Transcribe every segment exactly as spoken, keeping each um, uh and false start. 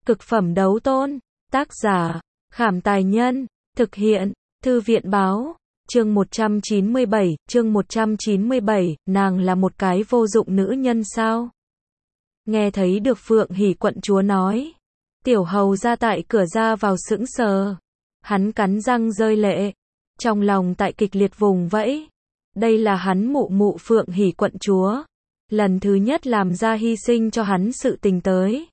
Cực phẩm đấu tôn. Tác giả, Khảm Tài Nhân. Thực hiện, Thư viện Báo. Chương một trăm chín mươi bảy, chương một trăm chín mươi bảy, nàng là một cái vô dụng nữ nhân sao? Nghe thấy được Phượng Hỉ quận chúa nói. Tiểu hầu ra tại cửa ra vào sững sờ. Hắn cắn răng rơi lệ. Trong lòng tại kịch liệt vùng vẫy. Đây là hắn mụ mụ Phượng Hỉ quận chúa. Lần thứ nhất làm ra hy sinh cho hắn sự tình tới.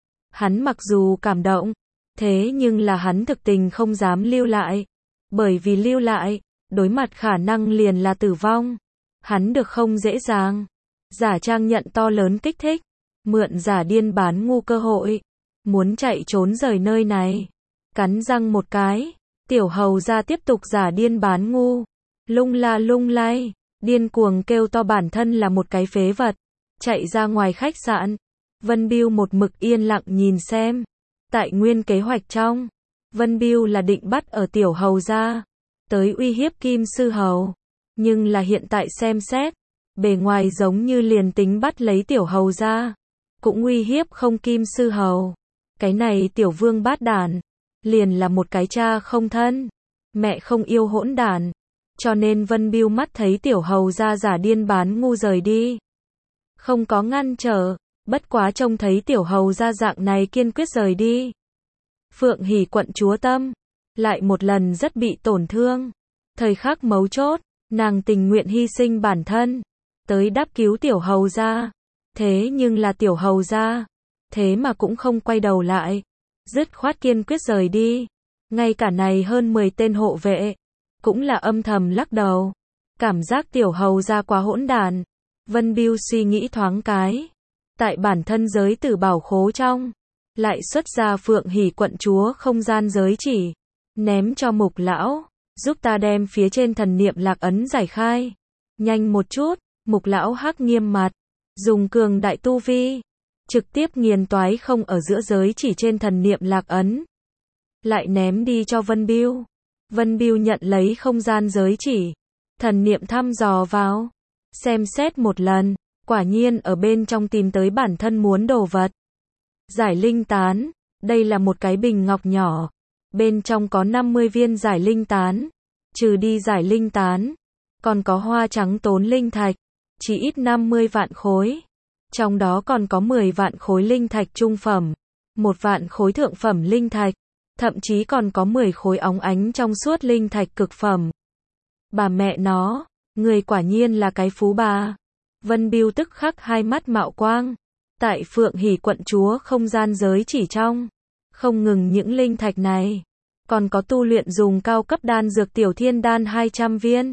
Hắn mặc dù cảm động, thế nhưng là hắn thực tình không dám lưu lại. Bởi vì lưu lại, đối mặt khả năng liền là tử vong. Hắn được không dễ dàng. Giả trang nhận to lớn kích thích. Mượn giả điên bán ngu cơ hội. Muốn chạy trốn rời nơi này. Cắn răng một cái. Tiểu hầu ra tiếp tục giả điên bán ngu. Lung la lung lay. Điên cuồng kêu to bản thân là một cái phế vật. Chạy ra ngoài khách sạn. Vân Biêu một mực yên lặng nhìn xem. Tại nguyên kế hoạch trong. Vân Biêu là định bắt ở tiểu hầu ra. Tới uy hiếp Kim Sư Hầu. Nhưng là hiện tại xem xét. Bề ngoài giống như liền tính bắt lấy tiểu hầu ra. Cũng uy hiếp không Kim Sư Hầu. Cái này tiểu vương bát đản. Liền là một cái cha không thân. Mẹ không yêu hỗn đản. Cho nên Vân Biêu mắt thấy tiểu hầu ra giả điên bán ngu rời đi. Không có ngăn trở. Bất quá trông thấy tiểu hầu ra dạng này kiên quyết rời đi. Phượng Hỉ quận chúa tâm. Lại một lần rất bị tổn thương. Thời khắc mấu chốt. Nàng tình nguyện hy sinh bản thân. Tới đáp cứu tiểu hầu ra. Thế nhưng là tiểu hầu ra. Thế mà cũng không quay đầu lại. Dứt khoát kiên quyết rời đi. Ngay cả này hơn mười tên hộ vệ. Cũng là âm thầm lắc đầu. Cảm giác tiểu hầu ra quá hỗn đản. Vân Biêu suy nghĩ thoáng cái. Tại bản thân giới tử bảo khố trong. Lại xuất ra Phượng Hỉ quận chúa không gian giới chỉ. Ném cho Mục lão. Giúp ta đem phía trên thần niệm lạc ấn giải khai. Nhanh một chút. Mục lão hắc nghiêm mặt. Dùng cường đại tu vi. Trực tiếp nghiền toái không ở giữa giới chỉ trên thần niệm lạc ấn. Lại ném đi cho Vân Biêu. Vân Biêu nhận lấy không gian giới chỉ. Thần niệm thăm dò vào. Xem xét một lần. Quả nhiên ở bên trong tìm tới bản thân muốn đồ vật. Giải linh tán. Đây là một cái bình ngọc nhỏ. Bên trong có năm mươi viên giải linh tán. Trừ đi giải linh tán. Còn có hoa trắng tốn linh thạch. Chỉ ít năm mươi vạn khối. Trong đó còn có mười vạn khối linh thạch trung phẩm. Một vạn khối thượng phẩm linh thạch. Thậm chí còn có mười khối óng ánh trong suốt linh thạch cực phẩm. Bà mẹ nó. Người quả nhiên là cái phú bà. Vân Biêu tức khắc hai mắt mạo quang. Tại Phượng Hỉ quận chúa không gian giới chỉ trong. Không ngừng những linh thạch này. Còn có tu luyện dùng cao cấp đan dược tiểu thiên đan hai trăm viên.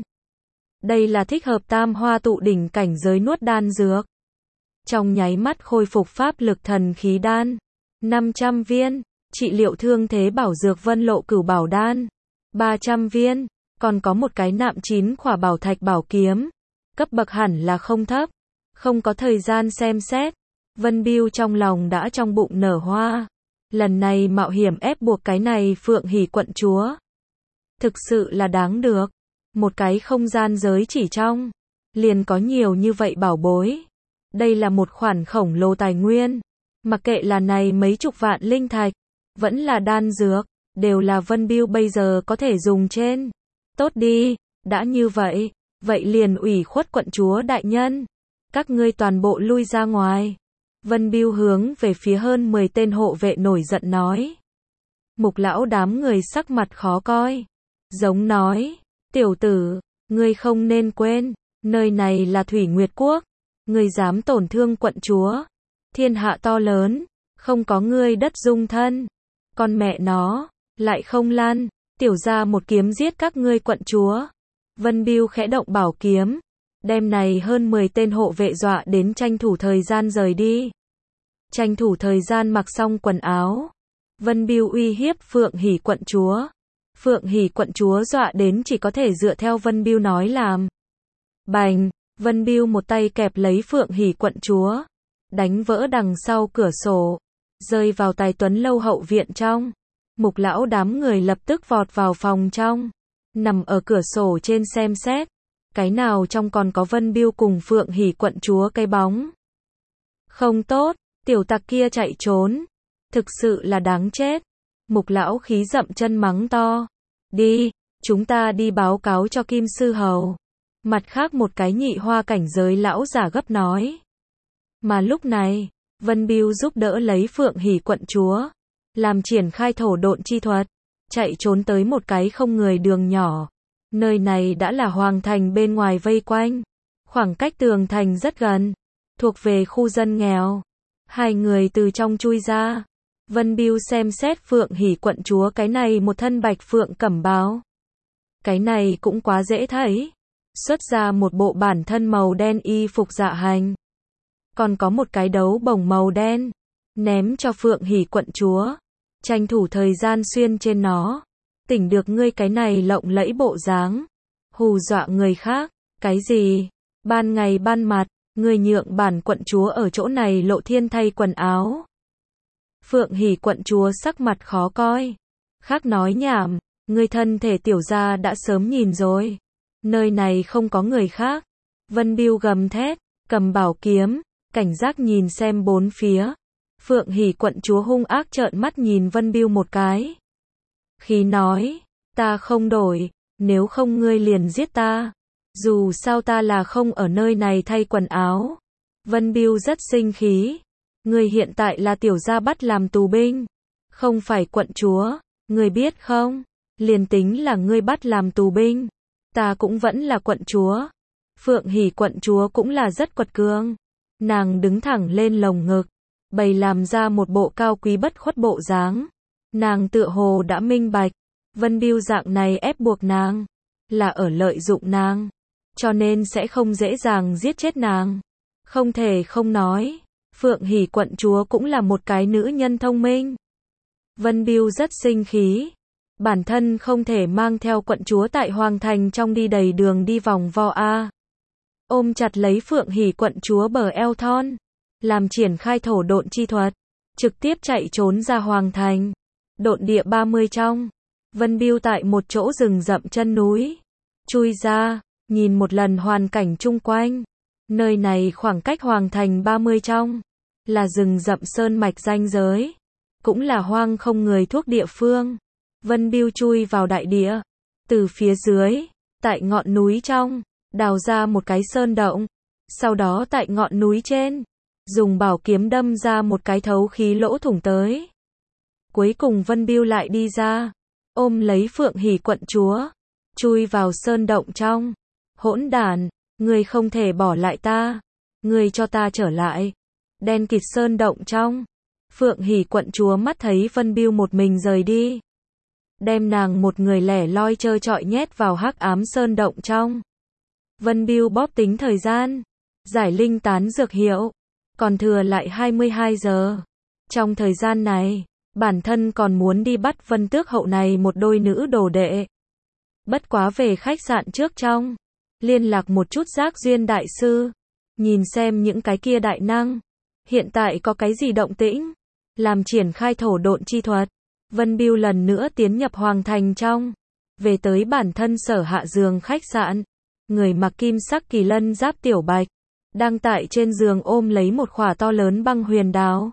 Đây là thích hợp tam hoa tụ đỉnh cảnh giới nuốt đan dược. Trong nháy mắt khôi phục pháp lực thần khí đan. năm trăm viên. Trị liệu thương thế bảo dược vân lộ cửu bảo đan. ba trăm viên. Còn có một cái nạm chín khỏa bảo thạch bảo kiếm. Cấp bậc hẳn là không thấp. Không có thời gian xem xét. Vân Biêu trong lòng đã trong bụng nở hoa. Lần này mạo hiểm ép buộc cái này Phượng Hỉ quận chúa. Thực sự là đáng được. Một cái không gian giới chỉ trong. Liền có nhiều như vậy bảo bối. Đây là một khoản khổng lồ tài nguyên. Mặc kệ là này mấy chục vạn linh thạch. Vẫn là đan dược. Đều là Vân Biêu bây giờ có thể dùng trên. Tốt đi. Đã như vậy. Vậy liền ủy khuất quận chúa đại nhân. Các ngươi toàn bộ lui ra ngoài. Vân Biêu hướng về phía hơn mười tên hộ vệ nổi giận nói. Mục lão đám người sắc mặt khó coi. Giống nói. Tiểu tử. Ngươi không nên quên. Nơi này là Thủy Nguyệt Quốc. Ngươi dám tổn thương quận chúa. Thiên hạ to lớn. Không có ngươi đất dung thân. Con mẹ nó. Lại không lăn. Tiểu ra một kiếm giết các ngươi quận chúa. Vân Biêu khẽ động bảo kiếm. Đêm này hơn mười tên hộ vệ dọa đến tranh thủ thời gian rời đi. Tranh thủ thời gian mặc xong quần áo. Vân Biêu uy hiếp Phượng Hỉ quận chúa. Phượng Hỉ quận chúa dọa đến chỉ có thể dựa theo Vân Biêu nói làm. Bành, Vân Biêu một tay kẹp lấy Phượng Hỉ quận chúa. Đánh vỡ đằng sau cửa sổ. Rơi vào Tài Tuấn lâu hậu viện trong. Mục lão đám người lập tức vọt vào phòng trong. Nằm ở cửa sổ trên xem xét. Cái nào trong còn có Vân Biêu cùng Phượng Hỉ quận chúa cái bóng. Không tốt, tiểu tặc kia chạy trốn. thực sự là đáng chết. Mục lão khí dậm chân mắng to. Đi, chúng ta đi báo cáo cho Kim Sư Hầu. Mặt khác một cái nhị hoa cảnh giới lão giả gấp nói. Mà lúc này, Vân Bưu giúp đỡ lấy Phượng Hỷ quận chúa, làm triển khai thổ độn chi thuật, chạy trốn tới một cái không người đường nhỏ. Nơi này đã là hoàng thành bên ngoài vây quanh, khoảng cách tường thành rất gần, thuộc về khu dân nghèo. Hai người từ trong chui ra. Vân Bưu xem xét Phượng Hỷ quận chúa cái này một thân bạch phượng cẩm bào. Cái này cũng quá dễ thấy. Xuất ra một bộ bản thân màu đen y phục dạ hành. Còn có một cái đấu bổng màu đen. Ném cho Phượng Hỷ quận chúa. Tranh thủ thời gian xuyên trên nó. Tỉnh được ngươi cái này lộng lẫy bộ dáng. Hù dọa người khác. Cái gì? Ban ngày ban mặt, ngươi nhượng bản quận chúa ở chỗ này lộ thiên thay quần áo. Phượng Hỷ quận chúa sắc mặt khó coi. Khác nói nhảm, ngươi thân thể tiểu gia đã sớm nhìn rồi. Nơi này không có người khác. Vân Bưu gầm thét, cầm bảo kiếm, cảnh giác nhìn xem bốn phía. Phượng Hỷ quận chúa hung ác trợn mắt nhìn Vân Bưu một cái. Khi nói, ta không đổi, nếu không ngươi liền giết ta. Dù sao ta là không ở nơi này thay quần áo. Vân Bưu rất sinh khí. Ngươi hiện tại là tiểu gia bắt làm tù binh, không phải quận chúa, ngươi biết không? Liền tính là ngươi bắt làm tù binh, ta cũng vẫn là quận chúa. Phượng Hỷ quận chúa cũng là rất quật cường. Nàng đứng thẳng lên lồng ngực, bày làm ra một bộ cao quý bất khuất bộ dáng. Nàng tựa hồ đã minh bạch, Vân Bưu dạng này ép buộc nàng, là ở lợi dụng nàng, cho nên sẽ không dễ dàng giết chết nàng. Không thể không nói, Phượng Hỷ quận chúa cũng là một cái nữ nhân thông minh. Vân Bưu rất sinh khí. Bản thân không thể mang theo quận chúa tại hoàng thành trong đi đầy đường đi vòng vo a. Ôm chặt lấy Phượng Hỷ quận chúa bờ eo thon, làm triển khai thổ độn chi thuật, trực tiếp chạy trốn ra hoàng thành. Độn địa ba mươi trong, Vân Bưu tại một chỗ rừng rậm chân núi, chui ra, nhìn một lần hoàn cảnh chung quanh. Nơi này khoảng cách hoàng thành ba mươi trong, là rừng rậm sơn mạch ranh giới, cũng là hoang không người thuốc địa phương. Vân Bưu chui vào đại địa, từ phía dưới, tại ngọn núi trong, đào ra một cái sơn động, sau đó tại ngọn núi trên, dùng bảo kiếm đâm ra một cái thấu khí lỗ thủng tới. Cuối cùng Vân Bưu lại đi ra, ôm lấy Phượng Hỷ quận chúa, chui vào sơn động trong. Hỗn đản, ngươi không thể bỏ lại ta, ngươi cho ta trở lại. Đen kịt sơn động trong, Phượng Hỷ quận chúa mắt thấy Vân Bưu một mình rời đi, đem nàng một người lẻ loi trơ trọi nhét vào hắc ám sơn động trong. Vân Bưu bóp tính thời gian, giải linh tán dược hiệu, còn thừa lại hai mươi hai giờ. Trong thời gian này, bản thân còn muốn đi bắt Vân Tước hậu này một đôi nữ đồ đệ. Bất quá về khách sạn trước trong, liên lạc một chút Giác Duyên đại sư, nhìn xem những cái kia đại năng hiện tại có cái gì động tĩnh, làm triển khai thổ độn chi thuật. Vân Bưu lần nữa tiến nhập hoàng thành trong, về tới bản thân sở hạ giường khách sạn. Người mặc kim sắc kỳ lân giáp Tiểu Bạch, đang tại trên giường ôm lấy một khỏa to lớn băng huyền đào.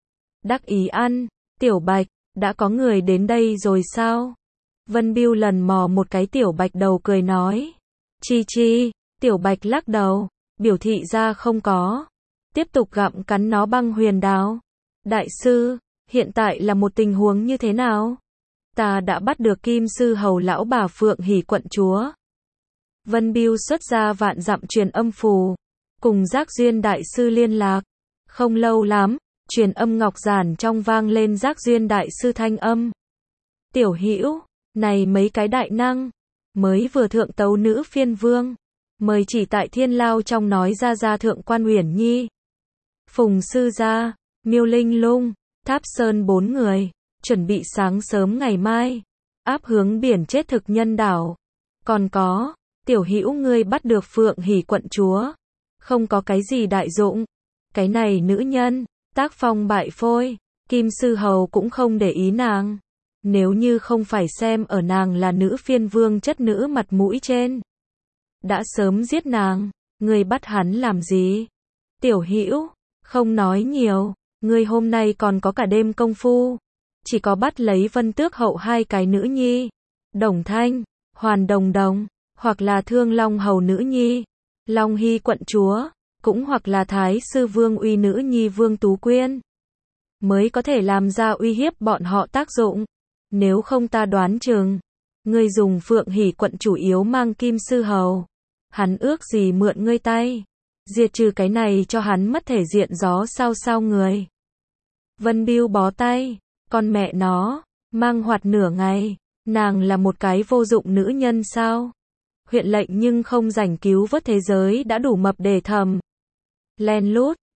Đắc ý ăn, Tiểu Bạch, đã có người đến đây rồi sao? Vân Bưu lần mò một cái Tiểu Bạch đầu cười nói. Chi chi, Tiểu Bạch lắc đầu, biểu thị ra không có. Tiếp tục gặm cắn nó băng huyền đào. Đại sư, hiện tại là một tình huống như thế nào? Ta đã bắt được Kim Sư Hầu lão bà Phượng Hỷ quận chúa. Vân Bưu xuất ra vạn dặm truyền âm phù, cùng Giác Duyên đại sư liên lạc. Không lâu lắm, truyền âm ngọc giản trong vang lên Giác Duyên đại sư thanh âm. Tiểu Hữu, này mấy cái đại năng, mới vừa thượng tấu nữ phiên vương, mời chỉ tại Thiên Lao trong nói ra ra thượng quan Uyển Nhi, Phùng sư gia, Miêu Linh Lung, Tháp Sơn bốn người, chuẩn bị sáng sớm ngày mai, áp hướng biển chết thực nhân đảo. Còn có, Tiểu Hữu ngươi bắt được Phượng Hỷ quận chúa, không có cái gì đại dụng. Cái này nữ nhân, tác phong bại phôi, Kim Sư Hầu cũng không để ý nàng. Nếu như không phải xem ở nàng là nữ phiên vương chất nữ mặt mũi trên, đã sớm giết nàng. Ngươi bắt hắn làm gì? Tiểu Hữu, không nói nhiều, Ngươi hôm nay còn có cả đêm công phu. Chỉ có bắt lấy Vân Tước hậu hai cái nữ nhi. Đồng Thanh, Hoàn Đồng Đồng, hoặc là Thương Long hầu nữ nhi, Long Hy quận chúa, cũng hoặc là Thái sư Vương Uy nữ nhi Vương Tú Quyên. Mới có thể làm ra uy hiếp bọn họ tác dụng. Nếu không ta đoán chừng, ngươi dùng Phượng Hỷ quận chủ yếu mang Kim sư hầu. Hắn ước gì mượn ngươi tay. Diệt trừ cái này cho hắn mất thể diện gió sao sao người. Vân Bưu bó tay, con mẹ nó, mang hoạt nửa ngày, nàng là một cái vô dụng nữ nhân sao? Huyện lệnh nhưng không rảnh cứu vớt thế giới đã đủ mập để thầm. Len lút,